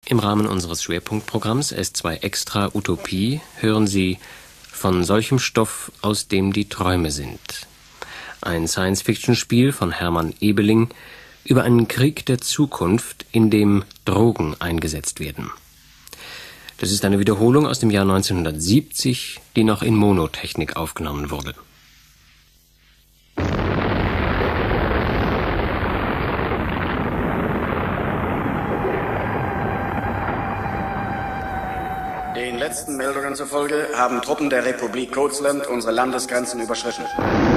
Im Rahmen unseres Schwerpunktprogramms S2 Extra Utopie hören Sie Von solchem Stoff, aus dem die Träume sind. Ein Science-Fiction-Spiel von Hermann Ebeling über einen Krieg der Zukunft, in dem Drogen eingesetzt werden. Das ist eine Wiederholung aus dem Jahr 1970, die noch in Monotechnik aufgenommen wurde. Den letzten Meldungen zufolge haben Truppen der Republik Coatsland unsere Landesgrenzen überschritten.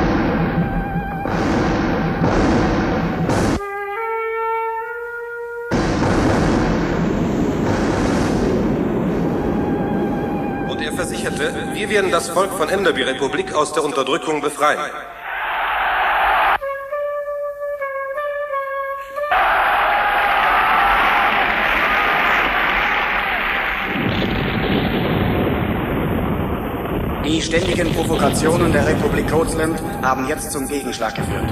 Und er versicherte, wir werden das Volk von Enderby-Republik aus der Unterdrückung befreien. Die ständigen Provokationen der Republik Coatsland haben jetzt zum Gegenschlag geführt.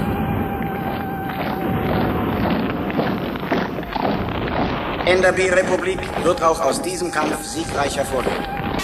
Enderby-Republik wird auch aus diesem Kampf siegreich hervorgehen.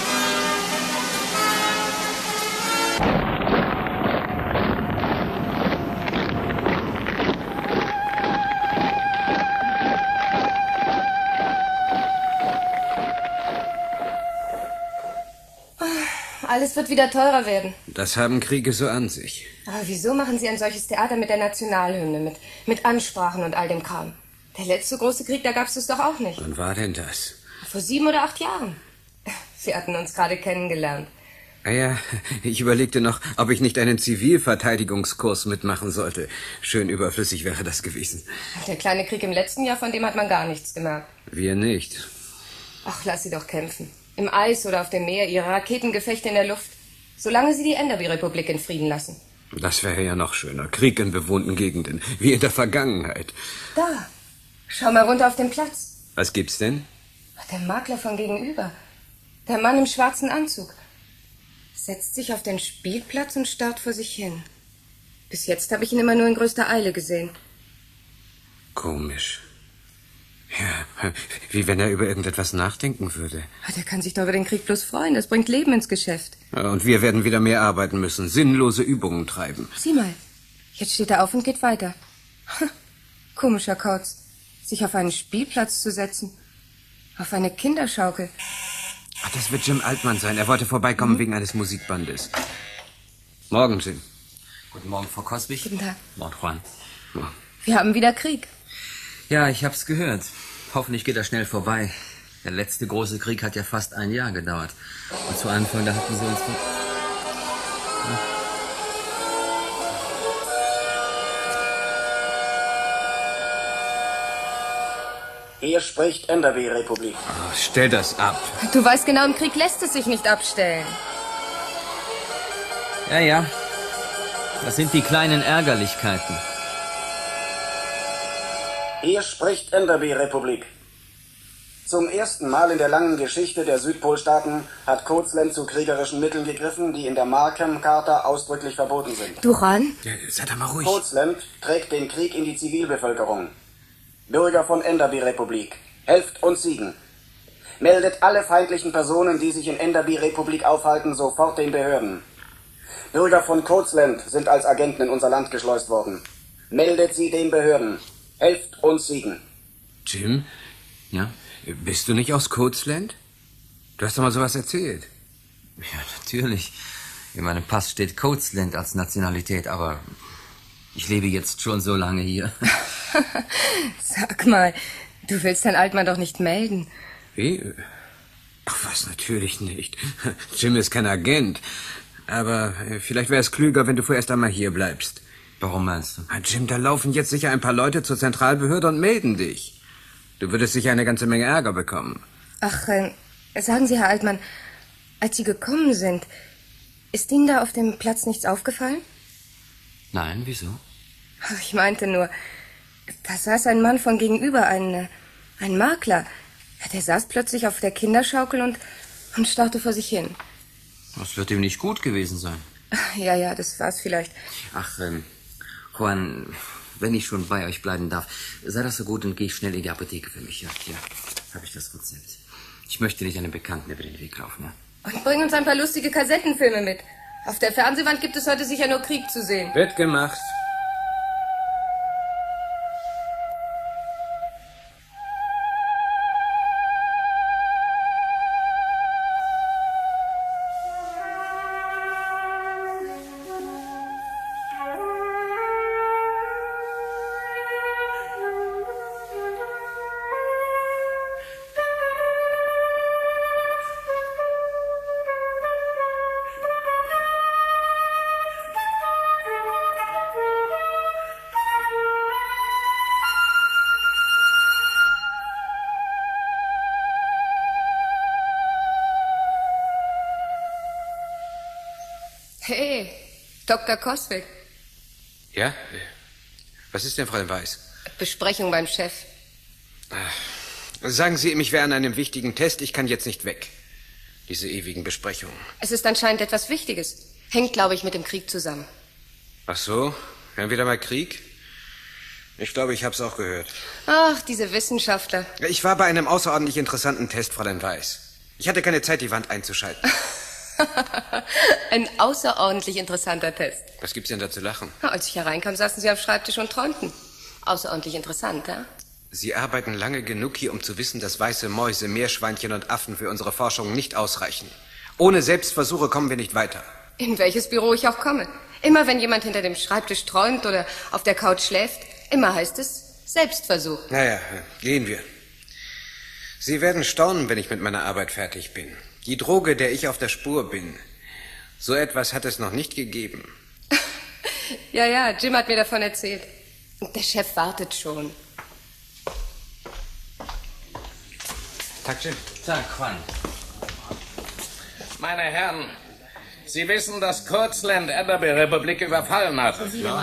Alles wird wieder teurer werden. Das haben Kriege so an sich. Aber wieso machen Sie ein solches Theater mit der Nationalhymne, mit Ansprachen und all dem Kram? Der letzte große Krieg, da gab's es doch auch nicht. Wann war denn das? Vor 7 oder 8 Jahren. Sie hatten uns gerade kennengelernt. Ah ja, ich überlegte noch, ob ich nicht einen Zivilverteidigungskurs mitmachen sollte. Schön überflüssig wäre das gewesen. Der kleine Krieg im letzten Jahr, von dem hat man gar nichts gemerkt. Wir nicht. Ach, lass sie doch kämpfen. Im Eis oder auf dem Meer, ihre Raketengefechte in der Luft. Solange sie die Enderby-Republik in Frieden lassen. Das wäre ja noch schöner. Krieg in bewohnten Gegenden, wie in der Vergangenheit. Da, schau mal runter auf den Platz. Was gibt's denn? Der Makler von gegenüber. Der Mann im schwarzen Anzug. Setzt sich auf den Spielplatz und starrt vor sich hin. Bis jetzt habe ich ihn immer nur in größter Eile gesehen. Komisch. Ja, wie wenn er über irgendetwas nachdenken würde. Der kann sich doch über den Krieg bloß freuen. Das bringt Leben ins Geschäft. Und wir werden wieder mehr arbeiten müssen, sinnlose Übungen treiben. Sieh mal, jetzt steht er auf und geht weiter. Komischer Kauz, sich auf einen Spielplatz zu setzen. Auf eine Kinderschaukel. Ach, das wird Jim Altmann sein. Er wollte vorbeikommen wegen eines Musikbandes. Morgen, Jim. Guten Morgen, Frau Coswig. Guten Tag. Morgen, Juan. Wir haben wieder Krieg. Ja, ich hab's gehört. Hoffentlich geht er schnell vorbei. Der letzte große Krieg hat ja fast 1 Jahr gedauert. Und zu Anfang, da hatten sie uns... Hier spricht Enderby-Republik. Oh, stell das ab. Du weißt genau, im Krieg lässt es sich nicht abstellen. Ja. Das sind die kleinen Ärgerlichkeiten. Hier spricht Enderby-Republik. Zum ersten Mal in der langen Geschichte der Südpolstaaten hat Coatsland zu kriegerischen Mitteln gegriffen, die in der Markham-Charta ausdrücklich verboten sind. Duran? Ja, sei doch mal ruhig. Coatsland trägt den Krieg in die Zivilbevölkerung. Bürger von Enderby-Republik, helft uns siegen. Meldet alle feindlichen Personen, die sich in Enderby-Republik aufhalten, sofort den Behörden. Bürger von Coatsland sind als Agenten in unser Land geschleust worden. Meldet sie den Behörden. Helft uns siegen. Jim? Ja? Bist du nicht aus Coatsland? Du hast doch mal sowas erzählt. Ja, natürlich. In meinem Pass steht Coatsland als Nationalität, aber ich lebe jetzt schon so lange hier. Sag mal, du willst Herrn Altmann doch nicht melden. Wie? Ach was, natürlich nicht. Jim ist kein Agent. Aber vielleicht wäre es klüger, wenn du vorerst einmal hier bleibst. Warum meinst du? Jim, da laufen jetzt sicher ein paar Leute zur Zentralbehörde und melden dich. Du würdest sicher eine ganze Menge Ärger bekommen. Ach, sagen Sie, Herr Altmann, als Sie gekommen sind, ist Ihnen da auf dem Platz nichts aufgefallen? Nein, wieso? Ach, ich meinte nur, da saß ein Mann von gegenüber, ein Makler. Ja, der saß plötzlich auf der Kinderschaukel und starrte vor sich hin. Das wird ihm nicht gut gewesen sein. Ja, das war's vielleicht. Ach, Juan, wenn ich schon bei euch bleiben darf, sei das so gut und geh schnell in die Apotheke für mich. Ja, hier habe ich das Rezept. Ich möchte nicht einem Bekannten über den Weg laufen. Ja? Und bring uns ein paar lustige Kassettenfilme mit. Auf der Fernsehwand gibt es heute sicher nur Krieg zu sehen. Wird gemacht. Hey, Dr. Coswick. Ja? Was ist denn, Fräulein Weiß? Besprechung beim Chef. Sagen Sie ihm, ich wäre an einem wichtigen Test. Ich kann jetzt nicht weg. Diese ewigen Besprechungen. Es ist anscheinend etwas Wichtiges. Hängt, glaube ich, mit dem Krieg zusammen. Ach so? Wir haben wieder mal Krieg? Ich glaube, ich habe es auch gehört. Ach, diese Wissenschaftler. Ich war bei einem außerordentlich interessanten Test, Fräulein Weiß. Ich hatte keine Zeit, die Wand einzuschalten. Ein außerordentlich interessanter Test. Was gibt's denn da zu lachen? Na, als ich hereinkam, saßen Sie am Schreibtisch und träumten. Außerordentlich interessant, ja? Sie arbeiten lange genug hier, um zu wissen, dass weiße Mäuse, Meerschweinchen und Affen für unsere Forschung nicht ausreichen. Ohne Selbstversuche kommen wir nicht weiter. In welches Büro ich auch komme. Immer wenn jemand hinter dem Schreibtisch träumt oder auf der Couch schläft, immer heißt es Selbstversuch. Naja, gehen wir. Sie werden staunen, wenn ich mit meiner Arbeit fertig bin. Die Droge, der ich auf der Spur bin. So etwas hat es noch nicht gegeben. Ja, Jim hat mir davon erzählt. Der Chef wartet schon. Tag, Jim. Tag, Juan. Meine Herren, Sie wissen, dass Kurzland Enderby-Republik überfallen hat.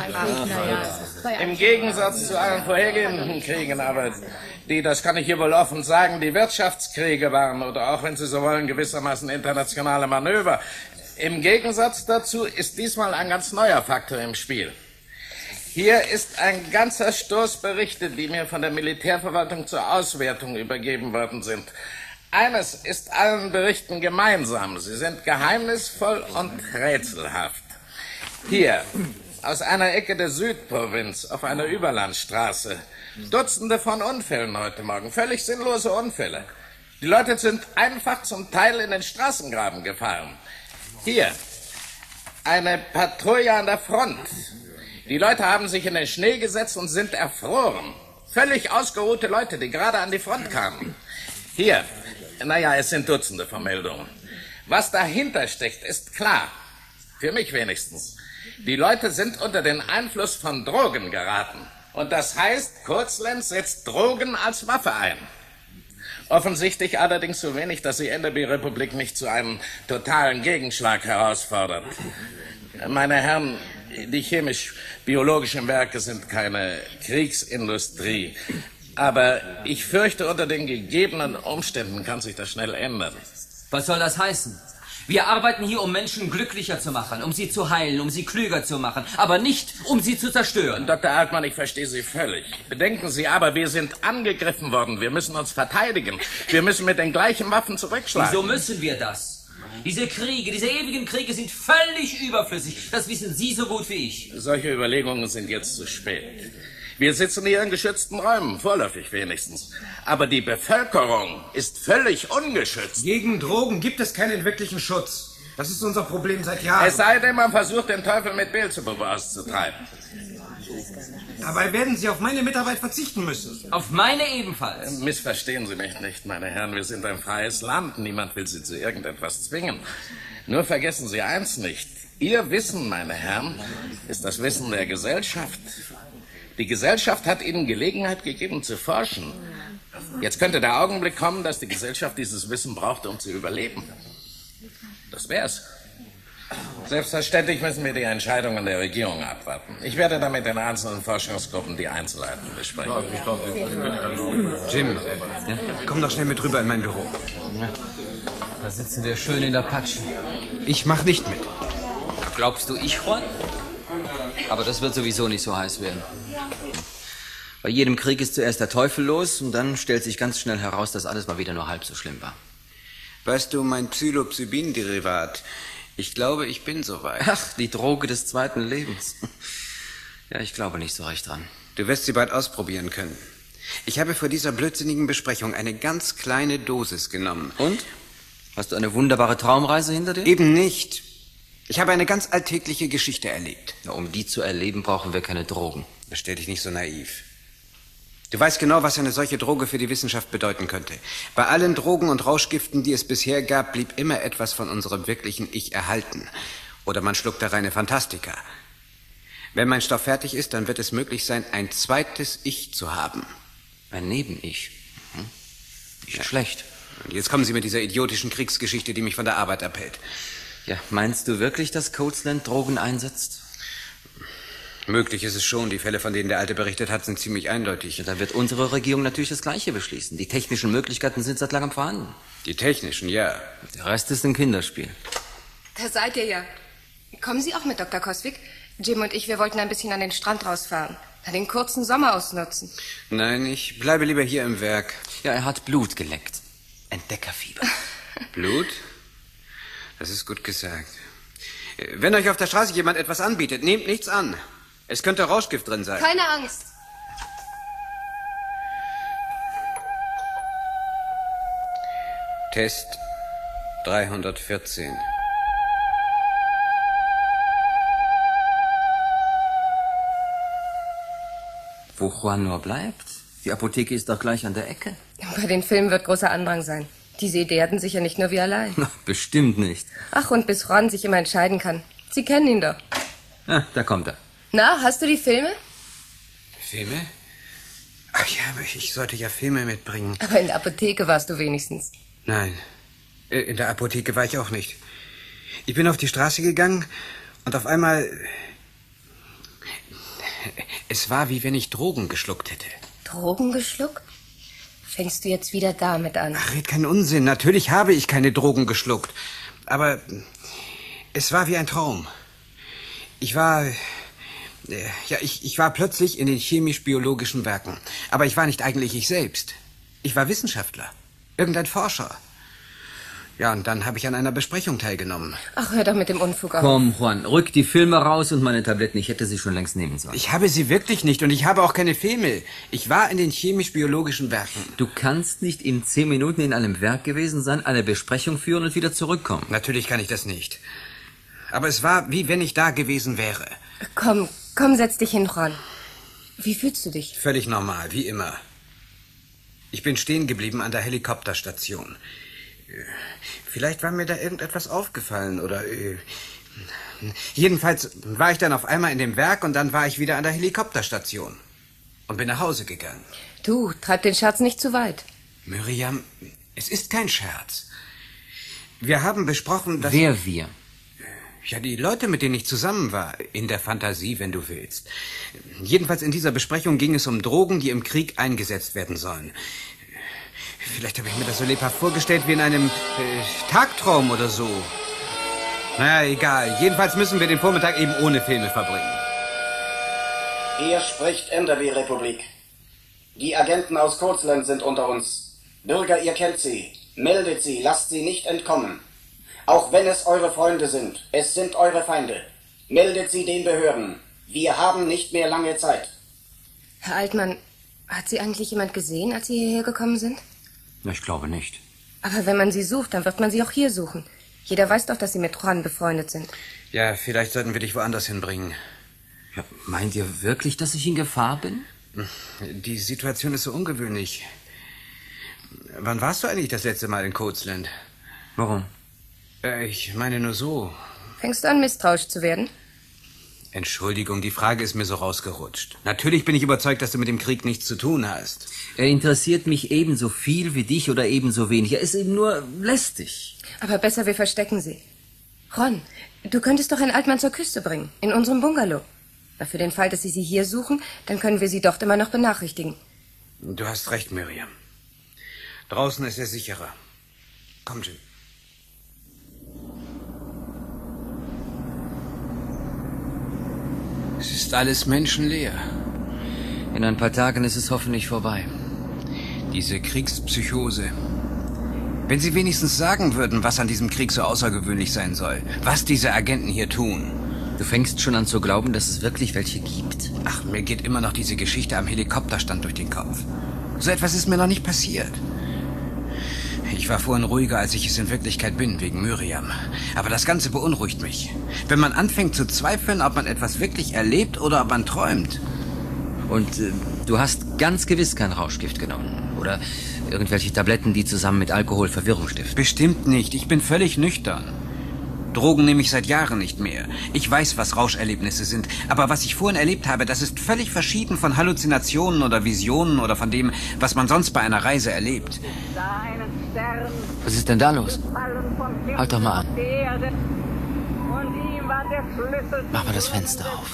Im Gegensatz zu allen vorhergehenden Kriegen, aber die, das kann ich hier wohl offen sagen, die Wirtschaftskriege waren, oder auch wenn Sie so wollen, gewissermaßen internationale Manöver. Im Gegensatz dazu ist diesmal ein ganz neuer Faktor im Spiel. Hier ist ein ganzer Stoß Berichte, die mir von der Militärverwaltung zur Auswertung übergeben worden sind. Eines ist allen Berichten gemeinsam. Sie sind geheimnisvoll und rätselhaft. Hier, aus einer Ecke der Südprovinz, auf einer Überlandstraße. Dutzende von Unfällen heute Morgen. Völlig sinnlose Unfälle. Die Leute sind einfach zum Teil in den Straßengraben gefahren. Hier, eine Patrouille an der Front. Die Leute haben sich in den Schnee gesetzt und sind erfroren. Völlig ausgeruhte Leute, die gerade an die Front kamen. Hier, naja, es sind Dutzende von Meldungen. Was dahinter steckt, ist klar. Für mich wenigstens. Die Leute sind unter den Einfluss von Drogen geraten. Und das heißt, Kurzland setzt Drogen als Waffe ein. Offensichtlich allerdings so wenig, dass die Enderby-Republik nicht zu einem totalen Gegenschlag herausfordert. Meine Herren, die chemisch-biologischen Werke sind keine Kriegsindustrie. Aber ich fürchte, unter den gegebenen Umständen kann sich das schnell ändern. Was soll das heißen? Wir arbeiten hier, um Menschen glücklicher zu machen, um sie zu heilen, um sie klüger zu machen, aber nicht, um sie zu zerstören. Dr. Altmann, ich verstehe Sie völlig. Bedenken Sie aber, wir sind angegriffen worden. Wir müssen uns verteidigen. Wir müssen mit den gleichen Waffen zurückschlagen. Wieso müssen wir das? Diese Kriege, diese ewigen Kriege sind völlig überflüssig. Das wissen Sie so gut wie ich. Solche Überlegungen sind jetzt zu spät. Wir sitzen hier in geschützten Räumen, vorläufig wenigstens. Aber die Bevölkerung ist völlig ungeschützt. Gegen Drogen gibt es keinen wirklichen Schutz. Das ist unser Problem seit Jahren. Es sei denn, man versucht, den Teufel mit Beelzebub auszutreiben. Dabei werden Sie auf meine Mitarbeit verzichten müssen. Auf meine ebenfalls. Missverstehen Sie mich nicht, meine Herren. Wir sind ein freies Land. Niemand will Sie zu irgendetwas zwingen. Nur vergessen Sie eins nicht. Ihr Wissen, meine Herren, ist das Wissen der Gesellschaft. Die Gesellschaft hat Ihnen Gelegenheit gegeben zu forschen. Jetzt könnte der Augenblick kommen, dass die Gesellschaft dieses Wissen braucht, um zu überleben. Das wär's. Selbstverständlich müssen wir die Entscheidungen der Regierung abwarten. Ich werde dann mit den einzelnen Forschungsgruppen die Einzelheiten besprechen. Jim, komm doch schnell mit rüber in mein Büro. Da sitzen wir schön in der Patsche. Ich mach nicht mit. Glaubst du, ich, Juan? Aber das wird sowieso nicht so heiß werden. Bei jedem Krieg ist zuerst der Teufel los und dann stellt sich ganz schnell heraus, dass alles mal wieder nur halb so schlimm war. Weißt du, mein Psilocybin-Derivat, ich glaube, ich bin soweit. Ach, die Droge des zweiten Lebens. Ja, ich glaube nicht so recht dran. Du wirst sie bald ausprobieren können. Ich habe vor dieser blödsinnigen Besprechung eine ganz kleine Dosis genommen. Und? Hast du eine wunderbare Traumreise hinter dir? Eben nicht. Ich habe eine ganz alltägliche Geschichte erlebt. Ja, um die zu erleben, brauchen wir keine Drogen. Stell dich nicht so naiv. Du weißt genau, was eine solche Droge für die Wissenschaft bedeuten könnte. Bei allen Drogen und Rauschgiften, die es bisher gab, blieb immer etwas von unserem wirklichen Ich erhalten. Oder man schluckte reine Fantastika. Wenn mein Stoff fertig ist, dann wird es möglich sein, ein zweites Ich zu haben. Ein Neben-Ich. Nicht schlecht. Und jetzt kommen Sie mit dieser idiotischen Kriegsgeschichte, die mich von der Arbeit abhält. Ja, meinst du wirklich, dass Coatsland Drogen einsetzt? Möglich ist es schon. Die Fälle, von denen der Alte berichtet hat, sind ziemlich eindeutig. Ja, da wird unsere Regierung natürlich das Gleiche beschließen. Die technischen Möglichkeiten sind seit langem vorhanden. Die technischen, ja. Der Rest ist ein Kinderspiel. Da seid ihr ja. Kommen Sie auch mit, Dr. Coswig? Jim und ich, wir wollten ein bisschen an den Strand rausfahren. Da den kurzen Sommer ausnutzen. Nein, ich bleibe lieber hier im Werk. Ja, er hat Blut geleckt. Entdeckerfieber. Blut? Das ist gut gesagt. Wenn euch auf der Straße jemand etwas anbietet, nehmt nichts an. Es könnte Rauschgift drin sein. Keine Angst. Test 314. Wo Juan nur bleibt? Die Apotheke ist doch gleich an der Ecke. Bei den Filmen wird großer Andrang sein. Diese Idee hatten sicher nicht nur wir allein. Na, bestimmt nicht. Ach, und bis Ron sich immer entscheiden kann. Sie kennen ihn doch. Ah, da kommt er. Na, hast du die Filme? Filme? Ach ja, aber ich sollte ja Filme mitbringen. Aber in der Apotheke warst du wenigstens. Nein, in der Apotheke war ich auch nicht. Ich bin auf die Straße gegangen und auf einmal... Es war, wie wenn ich Drogen geschluckt hätte. Drogen geschluckt? Fängst du jetzt wieder damit an? Ach, red keinen Unsinn. Natürlich habe ich keine Drogen geschluckt. Aber es war wie ein Traum. Ich war plötzlich in den chemisch-biologischen Werken. Aber ich war nicht eigentlich ich selbst. Ich war Wissenschaftler. Irgendein Forscher. Ja, und dann habe ich an einer Besprechung teilgenommen. Ach, hör doch mit dem Unfug auf. Komm, Juan, rück die Filme raus und meine Tabletten. Ich hätte sie schon längst nehmen sollen. Ich habe sie wirklich nicht und ich habe auch keine Filme. Ich war in den chemisch-biologischen Werken. Du kannst nicht in 10 Minuten in einem Werk gewesen sein, eine Besprechung führen und wieder zurückkommen. Natürlich kann ich das nicht. Aber es war, wie wenn ich da gewesen wäre. Komm, setz dich hin, Juan. Wie fühlst du dich? Völlig normal, wie immer. Ich bin stehen geblieben an der Helikopterstation. Vielleicht war mir da irgendetwas aufgefallen oder... Jedenfalls war ich dann auf einmal in dem Werk und dann war ich wieder an der Helikopterstation. Und bin nach Hause gegangen. Du, treib den Scherz nicht zu weit. Miriam, es ist kein Scherz. Wir haben besprochen, dass... Wer wir? Ja, die Leute, mit denen ich zusammen war. In der Fantasie, wenn du willst. Jedenfalls in dieser Besprechung ging es um Drogen, die im Krieg eingesetzt werden sollen. Vielleicht habe ich mir das so lebhaft vorgestellt wie in einem Tagtraum oder so. Naja, egal. Jedenfalls müssen wir den Vormittag eben ohne Filme verbringen. Hier spricht Enderby-Republik. Die Agenten aus Coatsland sind unter uns. Bürger, ihr kennt sie. Meldet sie, lasst sie nicht entkommen. Auch wenn es eure Freunde sind, es sind eure Feinde. Meldet sie den Behörden. Wir haben nicht mehr lange Zeit. Herr Altmann, hat Sie eigentlich jemand gesehen, als Sie hierher gekommen sind? Na, ich glaube nicht. Aber wenn man Sie sucht, dann wird man Sie auch hier suchen. Jeder weiß doch, dass Sie mit Juan befreundet sind. Ja, vielleicht sollten wir dich woanders hinbringen. Ja, meint ihr wirklich, dass ich in Gefahr bin? Die Situation ist so ungewöhnlich. Wann warst du eigentlich das letzte Mal in Coatsland? Warum? Ich meine nur so. Fängst du an, misstrauisch zu werden? Entschuldigung, die Frage ist mir so rausgerutscht. Natürlich bin ich überzeugt, dass du mit dem Krieg nichts zu tun hast. Er interessiert mich ebenso viel wie dich oder ebenso wenig. Er ist eben nur lästig. Aber besser, wir verstecken sie. Ron, du könntest doch Herrn Altmann zur Küste bringen, in unserem Bungalow. Na, für den Fall, dass Sie hier suchen, dann können wir Sie dort immer noch benachrichtigen. Du hast recht, Miriam. Draußen ist er sicherer. Komm, Jim. Es ist alles menschenleer. In ein paar Tagen ist es hoffentlich vorbei. Diese Kriegspsychose. Wenn Sie wenigstens sagen würden, was an diesem Krieg so außergewöhnlich sein soll. Was diese Agenten hier tun. Du fängst schon an zu glauben, dass es wirklich welche gibt? Ach, mir geht immer noch diese Geschichte am Helikopterstand durch den Kopf. So etwas ist mir noch nicht passiert. Ich war vorhin ruhiger, als ich es in Wirklichkeit bin, wegen Myriam. Aber das Ganze beunruhigt mich. Wenn man anfängt zu zweifeln, ob man etwas wirklich erlebt oder ob man träumt. Und du hast ganz gewiss kein Rauschgift genommen? Oder irgendwelche Tabletten, die zusammen mit Alkohol Verwirrung stiften? Bestimmt nicht. Ich bin völlig nüchtern. Drogen nehme ich seit Jahren nicht mehr. Ich weiß, was Rauscherlebnisse sind. Aber was ich vorhin erlebt habe, das ist völlig verschieden von Halluzinationen oder Visionen oder von dem, was man sonst bei einer Reise erlebt. Was ist denn da los? Halt doch mal an. Mach mal das Fenster auf.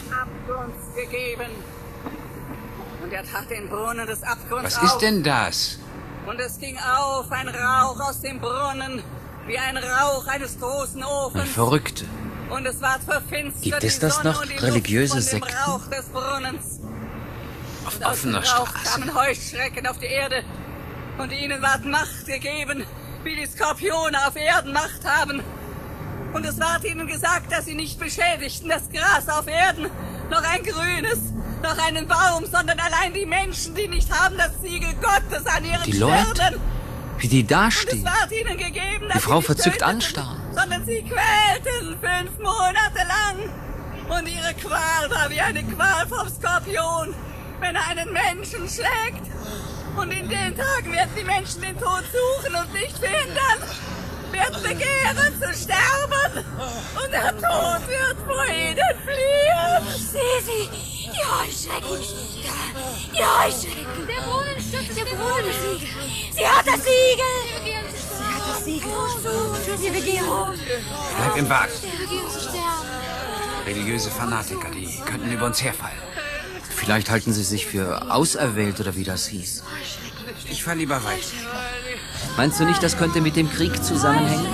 Und er tat den Brunnen des Abgrunds Was ist denn das? Und es ging auf, ein Rauch aus dem Brunnen, wie ein Rauch eines großen Ofens. Ein Verrückte. Und es ward verfinstert. Gibt es das noch, religiöse Sekten? Rauch des Brunnens. Auf Und aus dem offener Rauch Straße. kamen Heuschrecken auf die Erde. Und ihnen ward Macht gegeben, wie die Skorpione auf Erden Macht haben. Und es ward ihnen gesagt, dass sie nicht beschädigten das Gras auf Erden, noch ein grünes, noch einen Baum, sondern allein die Menschen, die nicht haben das Siegel Gottes an ihren Die Leute, Stirnen. wie die Und dastehen. es ward ihnen gegeben, dass Die Frau sie nicht verzückt töteten, anstarren. sondern sie quälten 5 Monate lang. Und ihre Qual war wie eine Qual vom Skorpion, wenn er einen Menschen schlägt. Und in den Tagen werden die Menschen den Tod suchen und nicht finden. Werden begehren zu sterben. Und der Tod wird vor ihnen fliehen. Ich sehe sie. Die Heuschrecken. Die Heuschrecken. Der Brunnenstift. Der Brunnensiegel. Sie hat das Siegel. Sie hat das Siegel. Die Regierung. Bleib im Wagen. Die Regierung zu sterben. Religiöse Fanatiker, die könnten über uns herfallen. Vielleicht halten sie sich für auserwählt oder wie das hieß. Ich fahr lieber weiter. Meinst du nicht, das könnte mit dem Krieg zusammenhängen?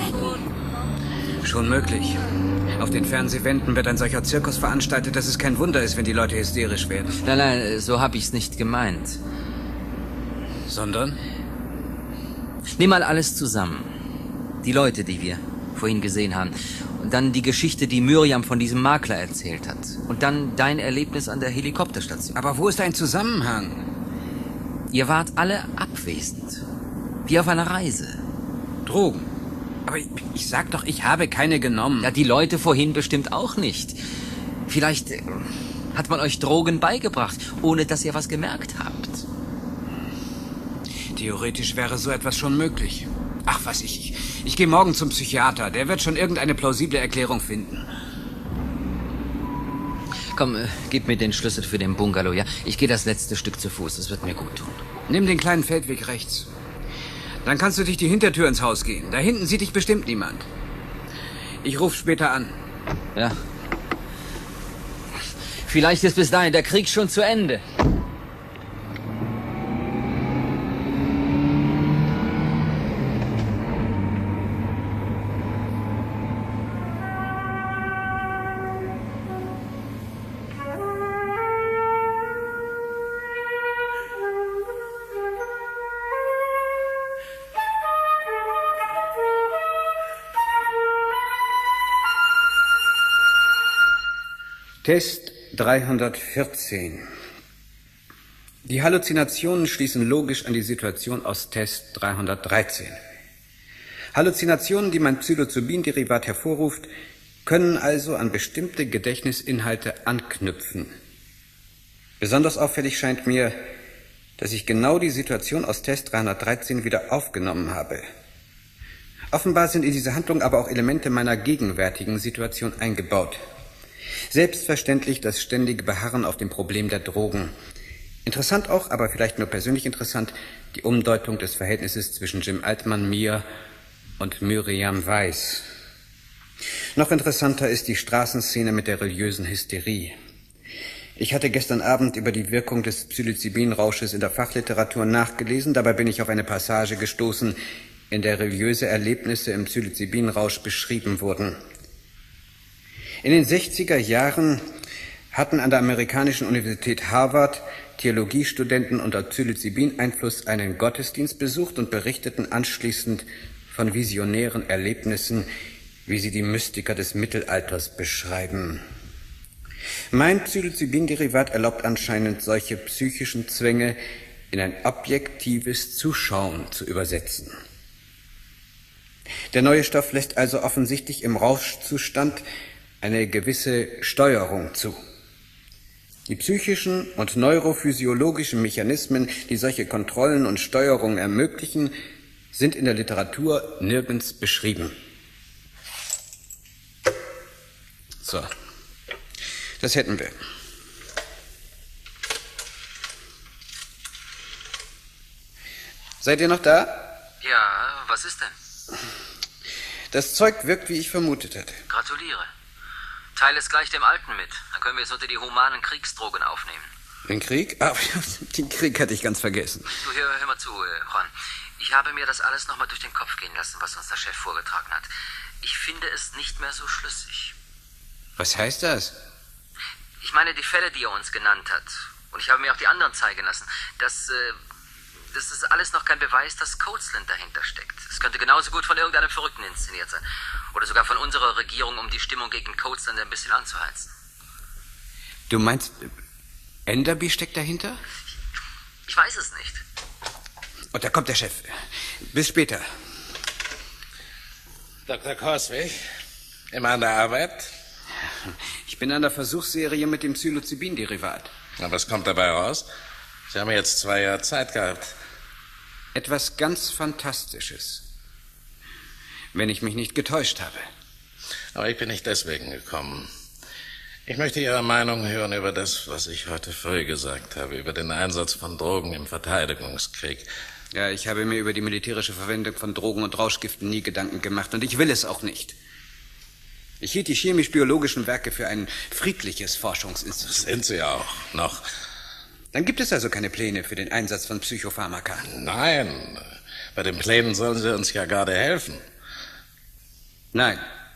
Schon möglich. Auf den Fernsehwänden wird ein solcher Zirkus veranstaltet, dass es kein Wunder ist, wenn die Leute hysterisch werden. Nein, nein, so habe ich's nicht gemeint. Sondern? Nimm mal alles zusammen. Die Leute, die wir vorhin gesehen haben. Und dann die Geschichte, die Myriam von diesem Makler erzählt hat. Und dann dein Erlebnis an der Helikopterstation. Aber wo ist ein Zusammenhang? Ihr wart alle abwesend. Wie auf einer Reise. Drogen. Aber ich sag doch, ich habe keine genommen. Ja, die Leute vorhin bestimmt auch nicht. Vielleicht hat man euch Drogen beigebracht, ohne dass ihr was gemerkt habt. Theoretisch wäre so etwas schon möglich. Ach, was ich gehe morgen zum Psychiater. Der wird schon irgendeine plausible Erklärung finden. Komm, gib mir den Schlüssel für den Bungalow, ja? Ich gehe das letzte Stück zu Fuß. Das wird mir gut tun. Nimm den kleinen Feldweg rechts. Dann kannst du durch die Hintertür ins Haus gehen. Da hinten sieht dich bestimmt niemand. Ich rufe später an. Ja. Vielleicht ist bis dahin der Krieg schon zu Ende. Test 314. Die Halluzinationen schließen logisch an die Situation aus Test 313. Halluzinationen, die mein Psilocybin-Derivat hervorruft, können also an bestimmte Gedächtnisinhalte anknüpfen. Besonders auffällig scheint mir, dass ich genau die Situation aus Test 313 wieder aufgenommen habe. Offenbar sind in diese Handlung aber auch Elemente meiner gegenwärtigen Situation eingebaut. Selbstverständlich das ständige Beharren auf dem Problem der Drogen. Interessant auch, aber vielleicht nur persönlich interessant, die Umdeutung des Verhältnisses zwischen Jim Altman, mir und Myriam Weiss. Noch interessanter ist die Straßenszene mit der religiösen Hysterie. Ich hatte gestern Abend über die Wirkung des Psilocybin-Rausches in der Fachliteratur nachgelesen. Dabei bin ich auf eine Passage gestoßen, in der religiöse Erlebnisse im Psilocybin-Rausch beschrieben wurden. In den 60er Jahren hatten an der amerikanischen Universität Harvard Theologiestudenten unter Psilocybin-Einfluss einen Gottesdienst besucht und berichteten anschließend von visionären Erlebnissen, wie sie die Mystiker des Mittelalters beschreiben. Mein Psilocybin-Derivat erlaubt anscheinend, solche psychischen Zwänge in ein objektives Zuschauen zu übersetzen. Der neue Stoff lässt also offensichtlich im Rauschzustand eine gewisse Steuerung zu. Die psychischen und neurophysiologischen Mechanismen, die solche Kontrollen und Steuerungen ermöglichen, sind in der Literatur nirgends beschrieben. So, das hätten wir. Seid ihr noch da? Ja, was ist denn? Das Zeug wirkt, wie ich vermutet hätte. Gratuliere. Teile es gleich dem Alten mit. Dann können wir es unter die humanen Kriegsdrogen aufnehmen. Den Krieg? Ah, den Krieg hatte ich ganz vergessen. Du, hör mal zu, Juan. Ich habe mir das alles nochmal durch den Kopf gehen lassen, was uns der Chef vorgetragen hat. Ich finde es nicht mehr so schlüssig. Was heißt das? Ich meine, die Fälle, die er uns genannt hat. Und ich habe mir auch die anderen zeigen lassen. Das ist alles noch kein Beweis, dass Coatsland dahinter steckt. Es könnte genauso gut von irgendeinem Verrückten inszeniert sein. Oder sogar von unserer Regierung, um die Stimmung gegen Coatsland ein bisschen anzuheizen. Du meinst, Enderby steckt dahinter? Ich weiß es nicht. Und da kommt der Chef. Bis später. Dr. Coswig, immer an der Arbeit? Ich bin an der Versuchsserie mit dem Psilocybin-Derivat. Na, was kommt dabei raus? Sie haben jetzt 2 Jahre Zeit gehabt. Etwas ganz Fantastisches. Wenn ich mich nicht getäuscht habe. Aber ich bin nicht deswegen gekommen. Ich möchte Ihre Meinung hören über das, was ich heute früh gesagt habe, über den Einsatz von Drogen im Verteidigungskrieg. Ja, ich habe mir über die militärische Verwendung von Drogen und Rauschgiften nie Gedanken gemacht und ich will es auch nicht. Ich hielt die chemisch-biologischen Werke für ein friedliches Forschungsinstitut. Das sind sie auch noch. Dann gibt es also keine Pläne für den Einsatz von Psychopharmaka. Nein, bei den Plänen sollen Sie uns ja gerade helfen. Nein.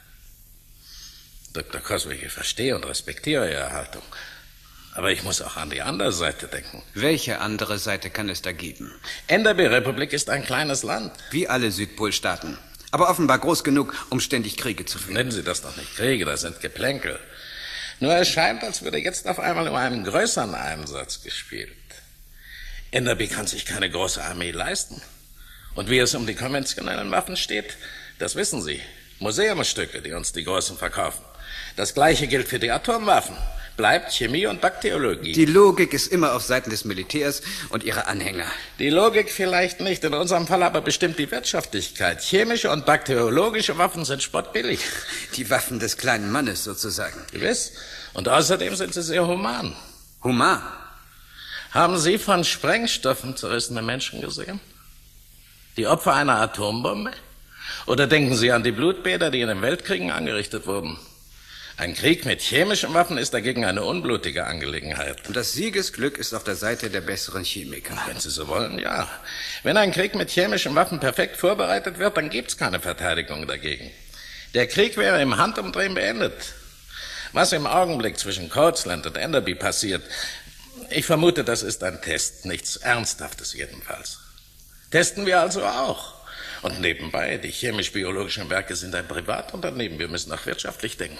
Dr. Coswig, ich verstehe und respektiere Ihre Haltung. Aber ich muss auch an die andere Seite denken. Welche andere Seite kann es da geben? Enderby-Republik ist ein kleines Land. Wie alle Südpolstaaten. Aber offenbar groß genug, um ständig Kriege zu führen. Nennen Sie das doch nicht Kriege, das sind Geplänkel. Nur es scheint, als würde jetzt auf einmal um einen größeren Einsatz gespielt. Enderby kann sich keine große Armee leisten. Und wie es um die konventionellen Waffen steht, das wissen Sie. Museumsstücke, die uns die Großen verkaufen. Das Gleiche gilt für die Atomwaffen. Bleibt Chemie und Bakteriologie. Die Logik ist immer auf Seiten des Militärs und ihrer Anhänger. Die Logik vielleicht nicht, in unserem Fall aber bestimmt die Wirtschaftlichkeit. Chemische und bakteriologische Waffen sind spottbillig. Die Waffen des kleinen Mannes sozusagen. Gewiss. Und außerdem sind sie sehr human. Human? Haben Sie von Sprengstoffen zerrissene Menschen gesehen? Die Opfer einer Atombombe? Oder denken Sie an die Blutbäder, die in den Weltkriegen angerichtet wurden? Ein Krieg mit chemischen Waffen ist dagegen eine unblutige Angelegenheit. Und das Siegesglück ist auf der Seite der besseren Chemiker. Wenn Sie so wollen, ja. Wenn ein Krieg mit chemischen Waffen perfekt vorbereitet wird, dann gibt's keine Verteidigung dagegen. Der Krieg wäre im Handumdrehen beendet. Was im Augenblick zwischen Coatsland und Enderby passiert, ich vermute, das ist ein Test, nichts Ernsthaftes jedenfalls. Testen wir also auch. Und nebenbei, die chemisch-biologischen Werke sind ein Privatunternehmen, wir müssen auch wirtschaftlich denken.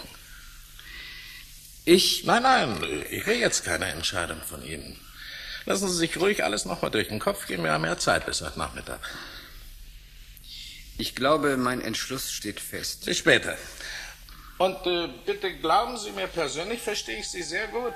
Nein, ich will jetzt keine Entscheidung von Ihnen. Lassen Sie sich ruhig alles nochmal durch den Kopf gehen, wir haben ja Zeit bis heute Nachmittag. Ich glaube, mein Entschluss steht fest. Bis später. Und bitte glauben Sie mir, persönlich verstehe ich Sie sehr gut.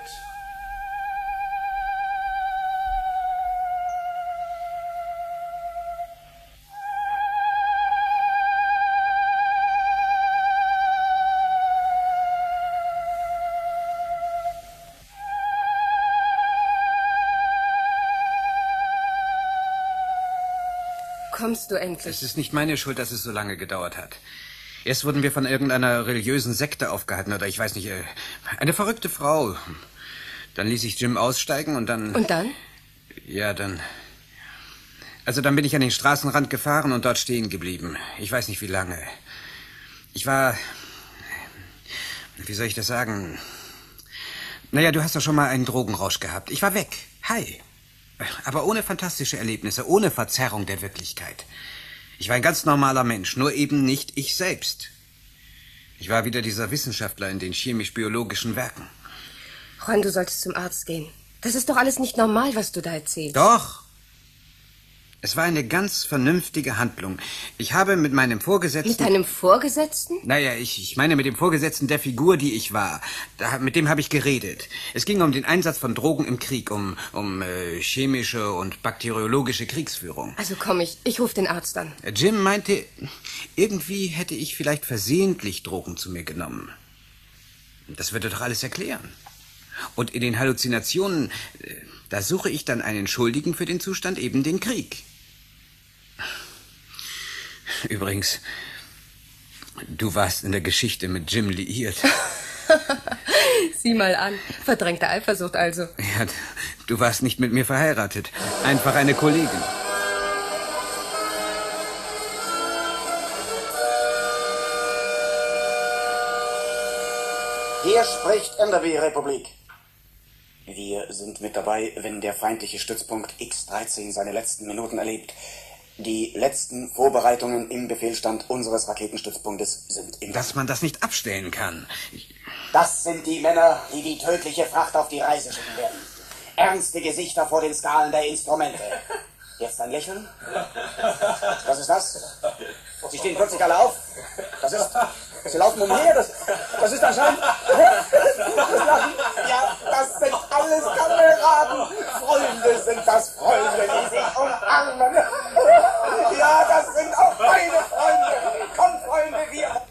Kommst du endlich? Es ist nicht meine Schuld, dass es so lange gedauert hat. Erst wurden wir von irgendeiner religiösen Sekte aufgehalten oder ich weiß nicht, eine verrückte Frau. Dann ließ ich Jim aussteigen und dann... Und dann? Ja, dann... Also dann bin ich an den Straßenrand gefahren und dort stehen geblieben. Ich weiß nicht, wie lange. Ich war... Wie soll ich das sagen? Naja, du hast doch schon mal einen Drogenrausch gehabt. Ich war weg. Hi. Aber ohne fantastische Erlebnisse, ohne Verzerrung der Wirklichkeit. Ich war ein ganz normaler Mensch, nur eben nicht ich selbst. Ich war wieder dieser Wissenschaftler in den chemisch-biologischen Werken. Juan, du solltest zum Arzt gehen. Das ist doch alles nicht normal, was du da erzählst. Doch. Es war eine ganz vernünftige Handlung. Ich habe mit meinem Vorgesetzten... Mit deinem Vorgesetzten? Naja, ich meine mit dem Vorgesetzten der Figur, die ich war. Mit dem habe ich geredet. Es ging um den Einsatz von Drogen im Krieg, um chemische und bakteriologische Kriegsführung. Also komm, ich rufe den Arzt an. Jim meinte, irgendwie hätte ich vielleicht versehentlich Drogen zu mir genommen. Das würde doch alles erklären. Und in den Halluzinationen, da suche ich dann einen Schuldigen für den Zustand, eben den Krieg. Übrigens, du warst in der Geschichte mit Jim liiert. Sieh mal an. Verdrängte Eifersucht also. Ja, du warst nicht mit mir verheiratet. Einfach eine Kollegin. Hier spricht Enderby-Republik. Wir sind mit dabei, wenn der feindliche Stützpunkt X-13 seine letzten Minuten erlebt. Die letzten Vorbereitungen im Befehlsstand unseres Raketenstützpunktes sind im... Dass man das nicht abstellen kann. Das sind die Männer, die die tödliche Fracht auf die Reise schicken werden. Ernste Gesichter vor den Skalen der Instrumente. Jetzt ein Lächeln. Was ist das? Sie stehen plötzlich alle auf. Das ist... Sie laufen umher. Das ist anscheinend... Ja, das sind alles Kameraden. Freunde sind das, Freunde, die sich umarmen. Ja, das sind auch meine Freunde. Komm, Freunde, wir...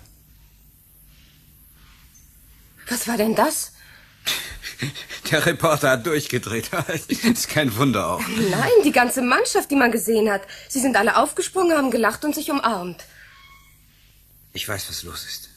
Was war denn das? Der Reporter hat durchgedreht. Ist kein Wunder auch. Nein, die ganze Mannschaft, die man gesehen hat. Sie sind alle aufgesprungen, haben gelacht und sich umarmt. Ich weiß, was los ist.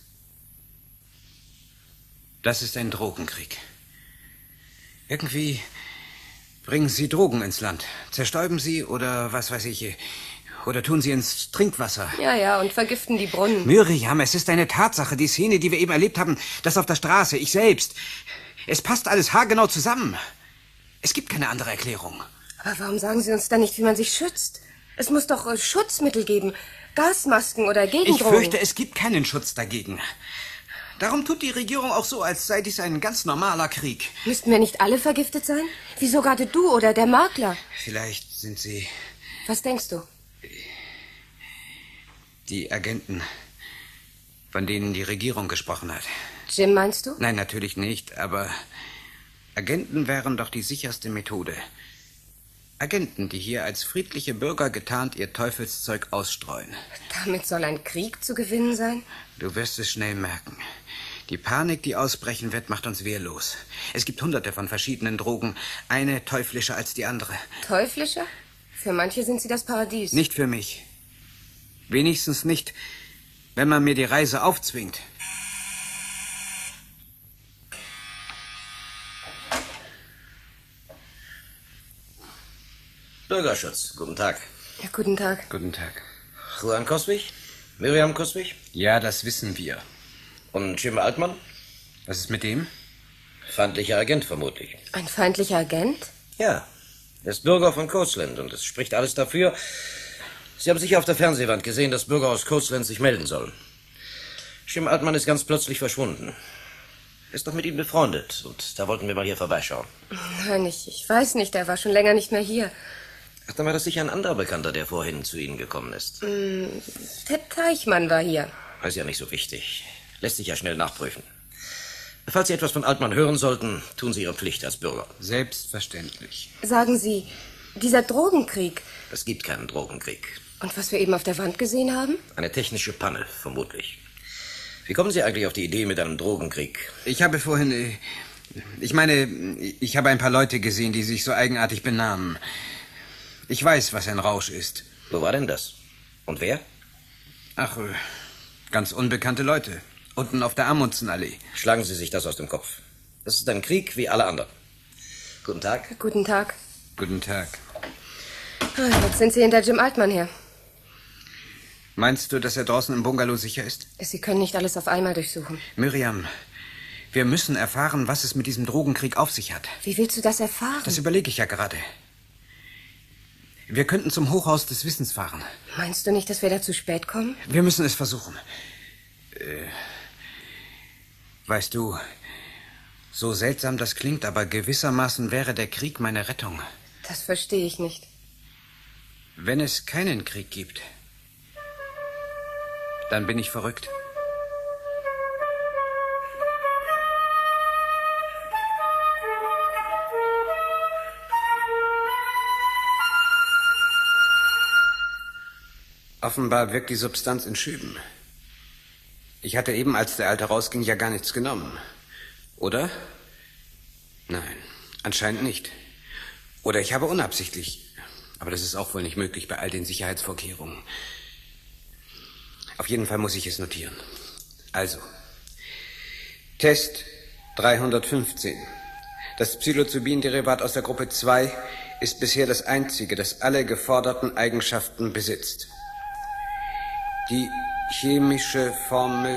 Das ist ein Drogenkrieg. Irgendwie bringen sie Drogen ins Land. Zerstäuben sie oder was weiß ich. Oder tun sie ins Trinkwasser. Ja, und vergiften die Brunnen. Miriam, es ist eine Tatsache. Die Szene, die wir eben erlebt haben, das auf der Straße, ich selbst. Es passt alles haargenau zusammen. Es gibt keine andere Erklärung. Aber warum sagen Sie uns dann nicht, wie man sich schützt? Es muss doch Schutzmittel geben. Gasmasken oder Gegendrogen. Ich fürchte, es gibt keinen Schutz dagegen. Darum tut die Regierung auch so, als sei dies ein ganz normaler Krieg. Müssten wir nicht alle vergiftet sein? Wieso gerade du oder der Makler? Vielleicht sind sie... Was denkst du? Die Agenten, von denen die Regierung gesprochen hat. Jim, meinst du? Nein, natürlich nicht, aber Agenten wären doch die sicherste Methode. Agenten, die hier als friedliche Bürger getarnt ihr Teufelszeug ausstreuen. Damit soll ein Krieg zu gewinnen sein? Du wirst es schnell merken. Die Panik, die ausbrechen wird, macht uns wehrlos. Es gibt Hunderte von verschiedenen Drogen, eine teuflischer als die andere. Teuflischer? Für manche sind sie das Paradies. Nicht für mich. Wenigstens nicht, wenn man mir die Reise aufzwingt. Bürgerschutz, guten Tag. Ja, guten Tag. Guten Tag. Juan Coswig? Miriam Coswig? Ja, das wissen wir. Und Jim Altmann? Was ist mit dem? Feindlicher Agent vermutlich. Ein feindlicher Agent? Ja, er ist Bürger von Coastland und es spricht alles dafür. Sie haben sicher auf der Fernsehwand gesehen, dass Bürger aus Coastland sich melden sollen. Jim Altmann ist ganz plötzlich verschwunden. Er ist doch mit ihm befreundet und da wollten wir mal hier vorbeischauen. Nein, ich weiß nicht, er war schon länger nicht mehr hier. Ach, dann war das sicher ein anderer Bekannter, der vorhin zu Ihnen gekommen ist. Ted Teichmann war hier. Ist ja nicht so wichtig. Lässt sich ja schnell nachprüfen. Falls Sie etwas von Altmann hören sollten, tun Sie Ihre Pflicht als Bürger. Selbstverständlich. Sagen Sie, dieser Drogenkrieg... Es gibt keinen Drogenkrieg. Und was wir eben auf der Wand gesehen haben? Eine technische Panne, vermutlich. Wie kommen Sie eigentlich auf die Idee mit einem Drogenkrieg? Ich habe vorhin... Ich habe ein paar Leute gesehen, die sich so eigenartig benahmen. Ich weiß, was ein Rausch ist. Wo war denn das? Und wer? Ach, ganz unbekannte Leute. Unten auf der Amundsenallee. Schlagen Sie sich das aus dem Kopf. Das ist ein Krieg wie alle anderen. Guten Tag. Guten Tag. Guten Tag. Jetzt sind Sie hinter Jim Altmann her. Meinst du, dass er draußen im Bungalow sicher ist? Sie können nicht alles auf einmal durchsuchen. Miriam, Wir müssen erfahren, was es mit diesem Drogenkrieg auf sich hat. Wie willst du das erfahren? Das überlege ich ja gerade. Wir könnten zum Hochhaus des Wissens fahren. Meinst du nicht, dass wir da zu spät kommen? Wir müssen es versuchen. Weißt du, so seltsam das klingt, aber gewissermaßen wäre der Krieg meine Rettung. Das verstehe ich nicht. Wenn es keinen Krieg gibt, dann bin ich verrückt. Offenbar wirkt die Substanz in Schüben. Ich hatte eben, als der Alte rausging, ja gar nichts genommen. Oder? Nein, anscheinend nicht. Oder ich habe unabsichtlich... Aber das ist auch wohl nicht möglich bei all den Sicherheitsvorkehrungen. Auf jeden Fall muss ich es notieren. Also, Test 315. Das Psilocybin-Derivat aus der Gruppe 2 ist bisher das einzige, das alle geforderten Eigenschaften besitzt. Die chemische Formel...